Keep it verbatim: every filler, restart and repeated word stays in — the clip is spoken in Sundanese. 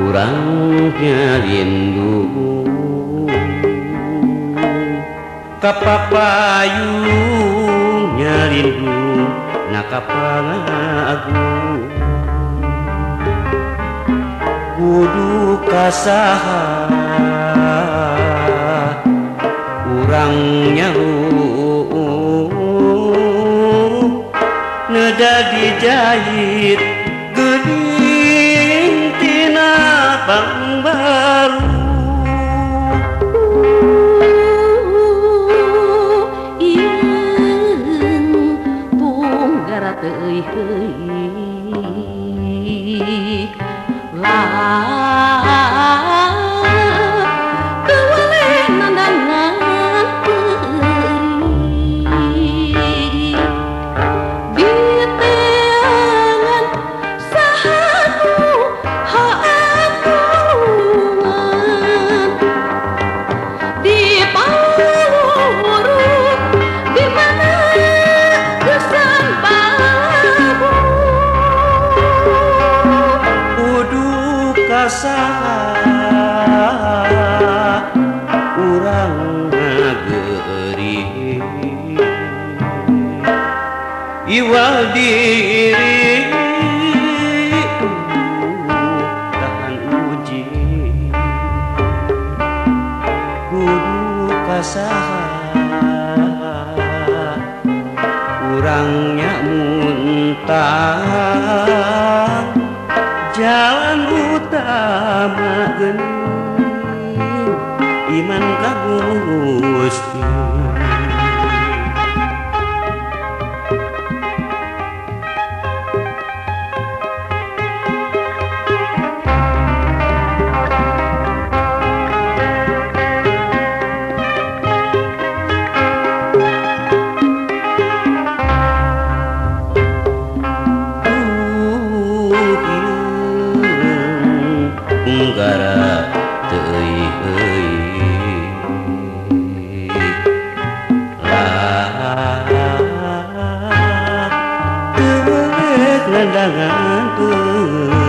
urangnya rindu ka papayungnya rindu na ka pangagung kudu kasaha urang nyaho neda dijahit geuning tina pangbaru ieun tunggara teuy heui lah kewaleh nandangan teuing diteangan sahanu haatungan di paluruk di mana gesan babu kudu kasaha urang ngageurih iwal diri tahan uji kudu kasaha urangnya muntah jalan utama geuning iman ka Gusti tunggara teuy heui lah teu boleh nandangan teuy